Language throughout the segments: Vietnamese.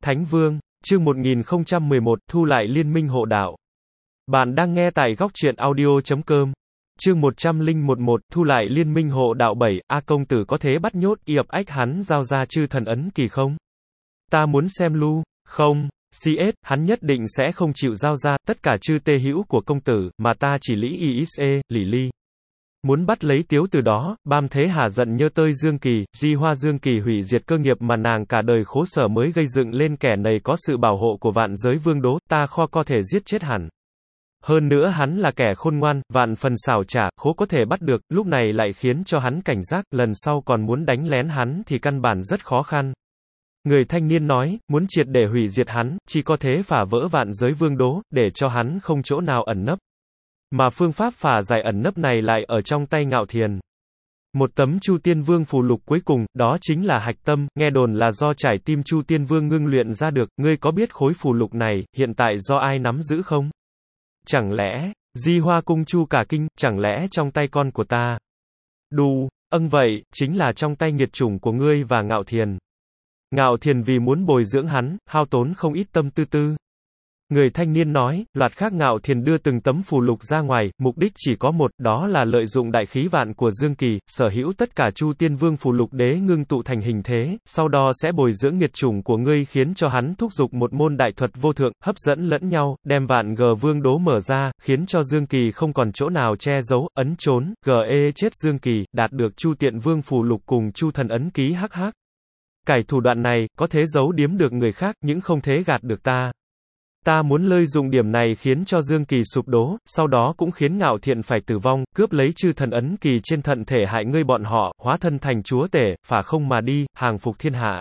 Thánh Vương, chương 1011, thu lại liên minh hộ đạo. Bạn đang nghe tại góc truyện audio.com. Chương 1011, thu lại liên minh hộ đạo 7, A công tử có thế bắt nhốt Yệp Ách hắn giao ra chư thần ấn kỳ không? Ta muốn xem Lu, không, CS, hắn nhất định sẽ không chịu giao ra tất cả chư tê hữu của công tử, mà ta chỉ lý IXE, lỷ ly. Muốn bắt lấy Tiếu từ đó, Bam Thế Hà giận nhơ tơi Dương Kỳ, Di Hoa Dương Kỳ hủy diệt cơ nghiệp mà nàng cả đời khổ sở mới gây dựng lên, kẻ này có sự bảo hộ của vạn giới vương đố, ta kho có thể giết chết hẳn. Hơn nữa hắn là kẻ khôn ngoan, vạn phần xảo trá, khó có thể bắt được, lúc này lại khiến cho hắn cảnh giác, lần sau còn muốn đánh lén hắn thì căn bản rất khó khăn. Người thanh niên nói, muốn triệt để hủy diệt hắn, chỉ có thế phá vỡ vạn giới vương đố, để cho hắn không chỗ nào ẩn nấp. Mà phương pháp phá giải ẩn nấp này lại ở trong tay Ngạo Thiền. Một tấm Chu Tiên Vương phù lục cuối cùng, đó chính là hạch tâm, nghe đồn là do trải tim Chu Tiên Vương ngưng luyện ra được, ngươi có biết khối phù lục này, hiện tại do ai nắm giữ không? Chẳng lẽ, Di Hoa Cung Chu cả kinh, chẳng lẽ trong tay con của ta? Đù, vậy, chính là trong tay nghiệt chủng của ngươi và Ngạo Thiền. Ngạo Thiền vì muốn bồi dưỡng hắn, hao tốn không ít tâm tư. Người thanh niên nói, loạt khác Ngạo Thiền đưa từng tấm phù lục ra ngoài, mục đích chỉ có một, đó là lợi dụng đại khí vạn của Dương Kỳ, sở hữu tất cả Chu Tiên Vương phù lục đế ngưng tụ thành hình thế, sau đó sẽ bồi dưỡng nghiệt chủng của ngươi khiến cho hắn thúc giục một môn đại thuật vô thượng, hấp dẫn lẫn nhau, đem vạn G Vương đố mở ra, khiến cho Dương Kỳ không còn chỗ nào che giấu, ấn trốn, GE chết Dương Kỳ, đạt được Chu Tiện Vương phù lục cùng Chu thần ấn ký hh. Cải thủ đoạn này, có thế giấu điếm được người khác, nhưng không thế gạt được ta. Ta muốn lợi dụng điểm này khiến cho Dương Kỳ sụp đổ, sau đó cũng khiến Ngạo Thiện phải tử vong, cướp lấy chư thần ấn kỳ trên thận thể hại ngươi bọn họ, hóa thân thành chúa tể, phả không mà đi, hàng phục thiên hạ.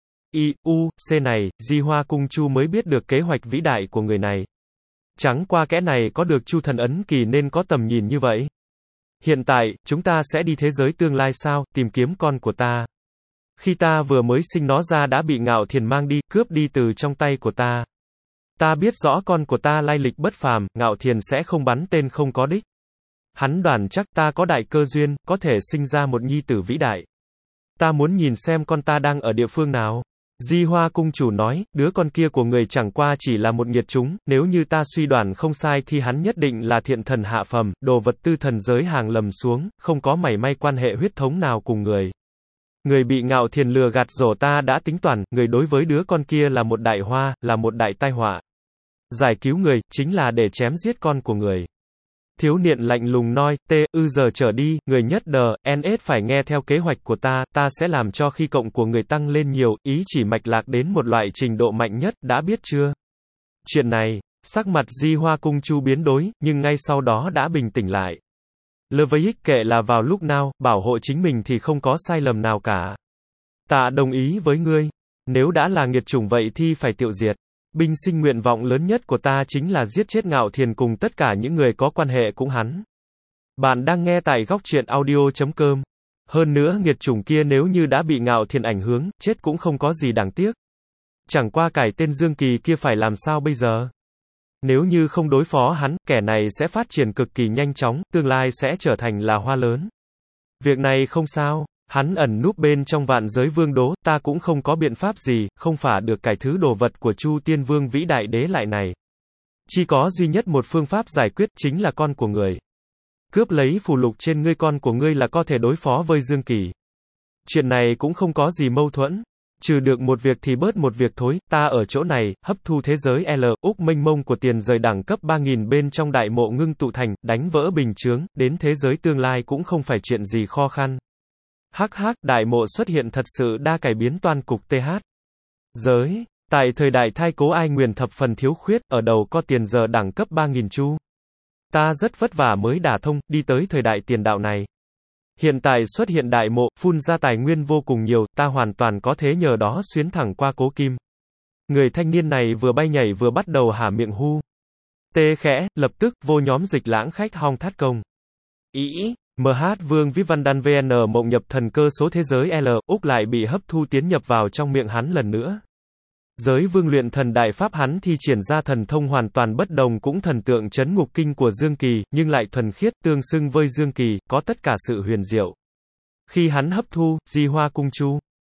C này, Di Hoa Cung Chu mới biết được kế hoạch vĩ đại của người này. Chẳng qua kẽ này có được chu thần ấn kỳ nên có tầm nhìn như vậy. Hiện tại, chúng ta sẽ đi thế giới tương lai sao, tìm kiếm con của ta. Khi ta vừa mới sinh nó ra đã bị Ngạo Thiền mang đi, cướp đi từ trong tay của ta. Ta biết rõ con của ta lai lịch bất phàm, Ngạo Thiền sẽ không bắn tên không có đích. Hắn đoán chắc ta có đại cơ duyên, có thể sinh ra một nhi tử vĩ đại. Ta muốn nhìn xem con ta đang ở địa phương nào. Di Hoa Cung chủ nói, đứa con kia của người chẳng qua chỉ là một nghiệt chúng, nếu như ta suy đoán không sai thì hắn nhất định là thiện thần hạ phẩm, đồ vật tư thần giới hàng lầm xuống, không có mảy may quan hệ huyết thống nào cùng người. Người bị Ngạo Thiền lừa gạt rổ ta đã tính toán, người đối với đứa con kia là một đại hoa, là một đại tai họa. Giải cứu người, chính là để chém giết con của người. Thiếu niên lạnh lùng nói, giờ trở đi, người nhất NS phải nghe theo kế hoạch của ta sẽ làm cho khi cộng của người tăng lên nhiều, ý chỉ mạch lạc đến một loại trình độ mạnh nhất, đã biết chưa? Chuyện này, sắc mặt Di Hoa Cung Chu biến đổi, nhưng ngay sau đó đã bình tĩnh lại. Lvích kệ là vào lúc nào, bảo hộ chính mình thì không có sai lầm nào cả. Ta đồng ý với ngươi. Nếu đã là nghiệt chủng vậy thì phải tiêu diệt. Binh sinh nguyện vọng lớn nhất của ta chính là giết chết Ngạo Thiền cùng tất cả những người có quan hệ cũng hắn. Bạn đang nghe tại góc truyện audio.com. Hơn nữa nghiệt chủng kia nếu như đã bị Ngạo Thiền ảnh hưởng, chết cũng không có gì đáng tiếc. Chẳng qua cải tên Dương Kỳ kia phải làm sao bây giờ? Nếu như không đối phó hắn, kẻ này sẽ phát triển cực kỳ nhanh chóng, tương lai sẽ trở thành là hoa lớn. Việc này không sao, hắn ẩn núp bên trong vạn giới vương đố, ta cũng không có biện pháp gì, không phá được cái thứ đồ vật của Chu Tiên Vương vĩ đại đế lại này. Chỉ có duy nhất một phương pháp giải quyết, chính là con của người. Cướp lấy phù lục trên ngươi, con của ngươi là có thể đối phó với Dương Kỳ. Chuyện này cũng không có gì mâu thuẫn. Trừ được một việc thì bớt một việc thôi, ta ở chỗ này, hấp thu thế giới Úc mênh mông của tiền rời đẳng cấp 3000 bên trong đại mộ ngưng tụ thành, đánh vỡ bình chướng, đến thế giới tương lai cũng không phải chuyện gì khó khăn. Đại mộ xuất hiện thật sự đa cải biến toàn cục giới. Tại thời đại thai cố ai nguyền thập phần thiếu khuyết, ở đầu có tiền giờ đẳng cấp 3000 chu. Ta rất vất vả mới đả thông, đi tới thời đại tiền đạo này. Hiện tại xuất hiện đại mộ, phun ra tài nguyên vô cùng nhiều, ta hoàn toàn có thể nhờ đó xuyến thẳng qua cố kim. Người thanh niên này vừa bay nhảy vừa bắt đầu há miệng hu. Khẽ, lập tức, vô nhóm dịch lãng khách hong thắt công. MH Vương Vĩ Văn Đan VN mộng nhập thần cơ số thế giới Úc lại bị hấp thu tiến nhập vào trong miệng hắn lần nữa. Giới vương luyện thần đại pháp hắn thi triển ra thần thông hoàn toàn bất đồng cũng thần tượng chấn ngục kinh của Dương Kỳ, nhưng lại thuần khiết tương xưng với Dương Kỳ, có tất cả sự huyền diệu. Khi hắn hấp thu, Di Hoa Cung Chu,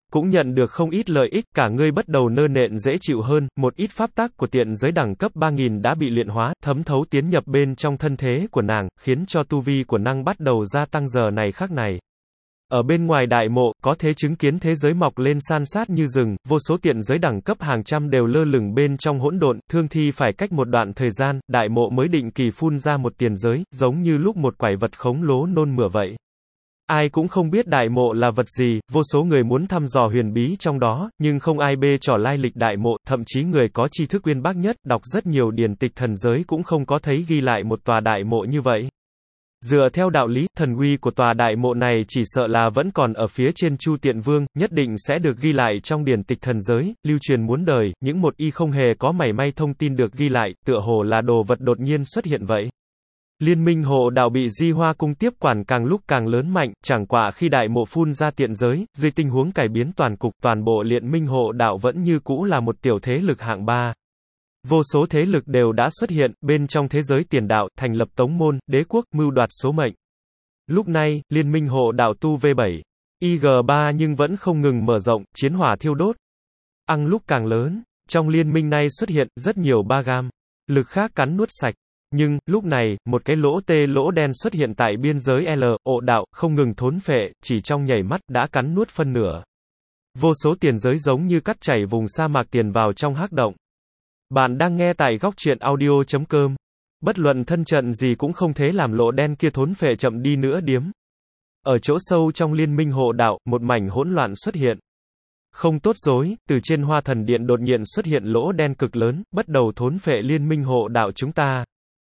cũng nhận được không ít lợi ích, cả ngươi bắt đầu nơ nện dễ chịu hơn, một ít pháp tắc của tiện giới đẳng cấp 3000 đã bị luyện hóa, thấm thấu tiến nhập bên trong thân thế của nàng, khiến cho tu vi của nàng bắt đầu gia tăng giờ này khắc này. Ở bên ngoài đại mộ, có thể chứng kiến thế giới mọc lên san sát như rừng, vô số tiện giới đẳng cấp hàng trăm đều lơ lửng bên trong hỗn độn, thương thi phải cách một đoạn thời gian, đại mộ mới định kỳ phun ra một tiền giới, giống như lúc một quái vật khổng lồ nôn mửa vậy. Ai cũng không biết đại mộ là vật gì, vô số người muốn thăm dò huyền bí trong đó, nhưng không ai bê trò lai lịch đại mộ, thậm chí người có tri thức uyên bác nhất, đọc rất nhiều điển tịch thần giới cũng không có thấy ghi lại một tòa đại mộ như vậy. Dựa theo đạo lý, thần uy của tòa đại mộ này chỉ sợ là vẫn còn ở phía trên Chu Tiện Vương, nhất định sẽ được ghi lại trong điển tịch thần giới, lưu truyền muôn đời, những một y không hề có mảy may thông tin được ghi lại, tựa hồ là đồ vật đột nhiên xuất hiện vậy. Liên minh hộ đạo bị Di Hoa cung tiếp quản càng lúc càng lớn mạnh, chẳng qua khi đại mộ phun ra tiện giới, dưới tình huống cải biến toàn cục, toàn bộ Liên minh hộ đạo vẫn như cũ là một tiểu thế lực hạng 3. Vô số thế lực đều đã xuất hiện, bên trong thế giới tiền đạo, thành lập tống môn, đế quốc, mưu đoạt số mệnh. Lúc này, Liên minh hộ đạo tu V7, IG3 nhưng vẫn không ngừng mở rộng, chiến hỏa thiêu đốt. Lúc càng lớn, trong liên minh này xuất hiện rất nhiều ba gam, lực khác cắn nuốt sạch. Nhưng, lúc này, một cái lỗ đen xuất hiện tại biên giới L, ộ đạo, không ngừng thốn phệ, chỉ trong nhảy mắt, đã cắn nuốt phân nửa. Vô số tiền giới giống như cắt chảy vùng sa mạc tiền vào trong hắc động. Bạn đang nghe tại góc truyện audio.com. Bất luận thân trận gì cũng không thể làm lỗ đen kia thốn phệ chậm đi nữa điếm. Ở chỗ sâu trong liên minh hộ đạo, một mảnh hỗn loạn xuất hiện. Không tốt dối, từ trên Hoa Thần Điện đột nhiên xuất hiện lỗ đen cực lớn, bắt đầu thốn phệ liên minh hộ đạo chúng ta.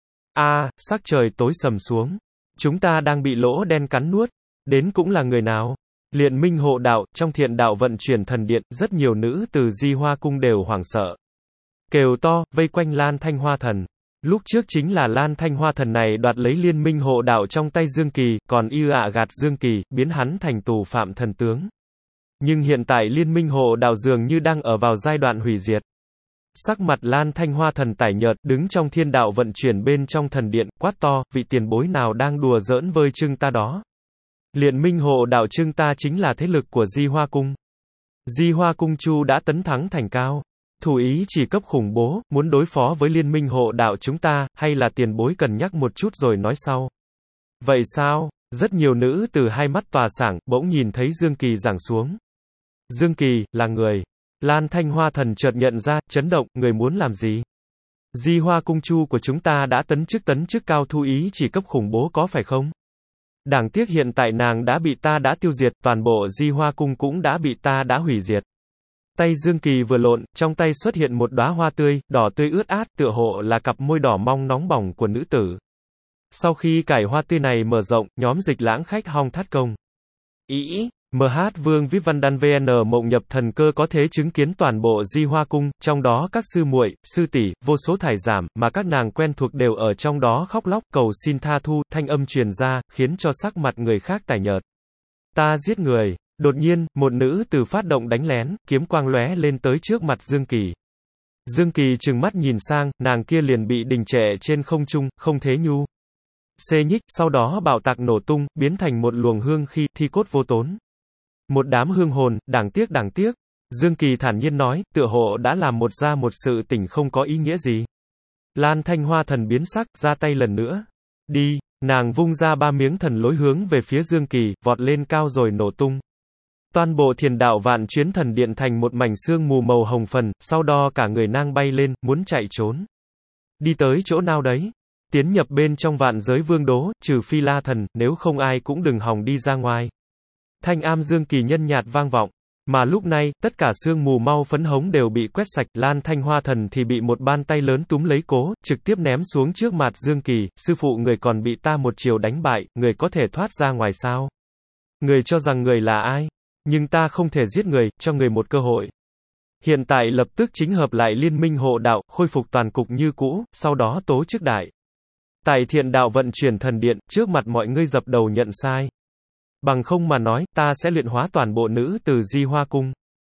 Sắc trời tối sầm xuống. Chúng ta đang bị lỗ đen cắn nuốt. Đến cũng là người nào? Liên minh hộ đạo, trong thiện đạo vận chuyển thần điện, rất nhiều nữ từ Di Hoa cung đều hoảng sợ. Kêu to, vây quanh Lan Thanh Hoa Thần. Lúc trước chính là Lan Thanh Hoa Thần này đoạt lấy liên minh hộ đạo trong tay Dương Kỳ, còn gạt Dương Kỳ, biến hắn thành tù phạm thần tướng. Nhưng hiện tại liên minh hộ đạo dường như đang ở vào giai đoạn hủy diệt. Sắc mặt Lan Thanh Hoa Thần tái nhợt, đứng trong thiên đạo vận chuyển bên trong thần điện, quát to, vị tiền bối nào đang đùa giỡn với chưng ta đó. Liên minh hộ đạo chưng ta chính là thế lực của Di Hoa cung. Di Hoa cung Chu đã tấn thắng thành cao. Thủ ý chỉ cấp khủng bố, muốn đối phó với liên minh hộ đạo chúng ta, hay là tiền bối cần nhắc một chút rồi nói sau. Vậy sao? Rất nhiều nữ từ hai mắt tỏa sáng, bỗng nhìn thấy Dương Kỳ giáng xuống. Dương Kỳ, là người. Lan Thanh Hoa Thần chợt nhận ra, chấn động, người muốn làm gì? Di Hoa cung Chu của chúng ta đã tấn chức cao thu ý chỉ cấp khủng bố có phải không? Đáng tiếc hiện tại nàng đã bị ta đã tiêu diệt, toàn bộ Di Hoa cung cũng đã bị ta đã hủy diệt. Tay Dương Kỳ vừa lộn, trong tay xuất hiện một đóa hoa tươi, đỏ tươi ướt át, tựa hồ là cặp môi đỏ mong nóng bỏng của nữ tử. Sau khi cải hoa tươi này mở rộng, nhóm Dịch Lãng khách hong thắt công. MH Vương VIP Văn Đan VN Mộng Nhập Thần Cơ có thể chứng kiến toàn bộ Di Hoa cung, trong đó các sư muội, sư tỷ, vô số thải giảm, mà các nàng quen thuộc đều ở trong đó khóc lóc cầu xin tha thu, thanh âm truyền ra, khiến cho sắc mặt người khác tái nhợt. Ta giết người. Đột nhiên, một nữ tử phát động đánh lén, kiếm quang lóe lên tới trước mặt Dương Kỳ. Dương Kỳ trừng mắt nhìn sang, nàng kia liền bị đình trệ trên không trung, không thế nhu. Xê nhích, sau đó bạo tạc nổ tung, biến thành một luồng hương khí, thi cốt vô tốn. Một đám hương hồn, đáng tiếc. Dương Kỳ thản nhiên nói, tựa hồ đã làm một sự tình không có ý nghĩa gì. Lan Thanh Hoa Thần biến sắc, ra tay lần nữa. Đi, nàng vung ra 3 miếng thần lối hướng về phía Dương Kỳ, vọt lên cao rồi nổ tung. Toàn bộ thiền đạo vạn chuyến thần điện thành một mảnh sương mù màu hồng phấn, sau đó cả người nàng bay lên, muốn chạy trốn. Đi tới chỗ nào đấy? Tiến nhập bên trong vạn giới vương đố, trừ phi La Thần, nếu không ai cũng đừng hòng đi ra ngoài. Thanh âm Dương Kỳ nhân nhạt vang vọng. Mà lúc này, tất cả sương mù mau phấn hống đều bị quét sạch, Lan Thanh Hoa Thần thì bị một bàn tay lớn túm lấy cố, trực tiếp ném xuống trước mặt Dương Kỳ, sư phụ người còn bị ta một chiều đánh bại, người có thể thoát ra ngoài sao? Người cho rằng người là ai? Nhưng ta không thể giết người, cho người một cơ hội. Hiện tại lập tức chính hợp lại liên minh hộ đạo, khôi phục toàn cục như cũ, sau đó tố chức đại. Tại thiện đạo vận chuyển thần điện, trước mặt mọi người dập đầu nhận sai. Bằng không mà nói, ta sẽ luyện hóa toàn bộ nữ từ Di Hoa cung.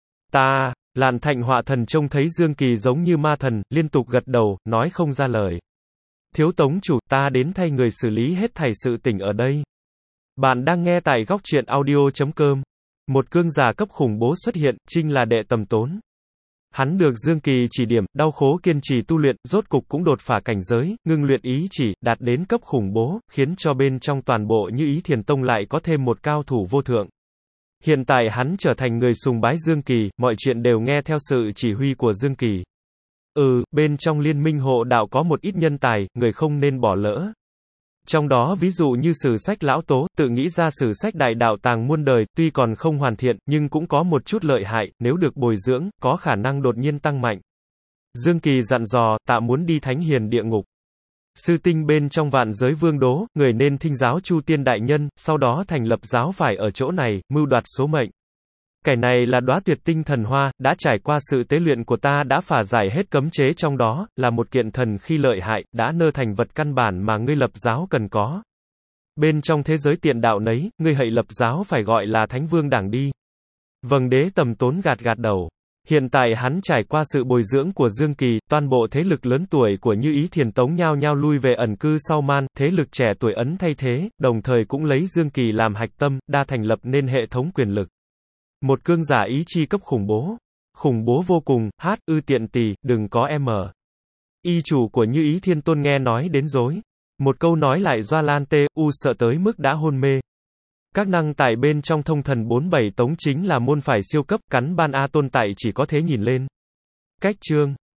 Lan Thanh Hoa Thần trông thấy Dương Kỳ giống như ma thần, liên tục gật đầu, nói không ra lời. Thiếu tống chủ, ta đến thay người xử lý hết thảy sự tình ở đây. Bạn đang nghe tại góc truyện audio.com. Một cương giả cấp khủng bố xuất hiện, chính là Đệ Tầm Tốn. Hắn được Dương Kỳ chỉ điểm, đau khổ kiên trì tu luyện, rốt cục cũng đột phá cảnh giới, ngưng luyện ý chỉ, đạt đến cấp khủng bố, khiến cho bên trong toàn bộ Như Ý Thiền Tông lại có thêm một cao thủ vô thượng. Hiện tại hắn trở thành người sùng bái Dương Kỳ, mọi chuyện đều nghe theo sự chỉ huy của Dương Kỳ. Bên trong liên minh hộ đạo có một ít nhân tài, người không nên bỏ lỡ. Trong đó ví dụ như sử sách Lão Tố, tự nghĩ ra sử sách Đại Đạo Tàng Muôn Đời, tuy còn không hoàn thiện, nhưng cũng có một chút lợi hại, nếu được bồi dưỡng, có khả năng đột nhiên tăng mạnh. Dương Kỳ dặn dò, tạ muốn đi Thánh Hiền Địa Ngục. Sư tinh bên trong Vạn Giới Vương Đố, người nên thinh giáo Chu Tiên Đại Nhân, sau đó thành lập giáo phải ở chỗ này, mưu đoạt số mệnh. Cái này là đóa tuyệt tinh thần hoa, đã trải qua sự tế luyện của ta đã phá giải hết cấm chế trong đó, là một kiện thần khi lợi hại, đã nơ thành vật căn bản mà ngươi lập giáo cần có. Bên trong thế giới tiện đạo nấy, ngươi hãy lập giáo phải gọi là Thánh Vương Đảng đi. Vâng, Đế Tầm Tốn gạt gạt đầu. Hiện tại hắn trải qua sự bồi dưỡng của Dương Kỳ, toàn bộ thế lực lớn tuổi của Như Ý Thiền Tông nhao nhao lui về ẩn cư sau man, thế lực trẻ tuổi ấn thay thế, đồng thời cũng lấy Dương Kỳ làm hạch tâm, đa thành lập nên hệ thống quyền lực. Một cương giả ý chi cấp khủng bố vô cùng, tiện tỳ, đừng có y chủ của Như Ý Thiên Tôn nghe nói đến rối. Một câu nói lại doa lan sợ tới mức đã hôn mê. Các năng tại bên trong thông thần 47 tống chính là môn phải siêu cấp, cắn ban A Tôn tại chỉ có thế nhìn lên. Cách chương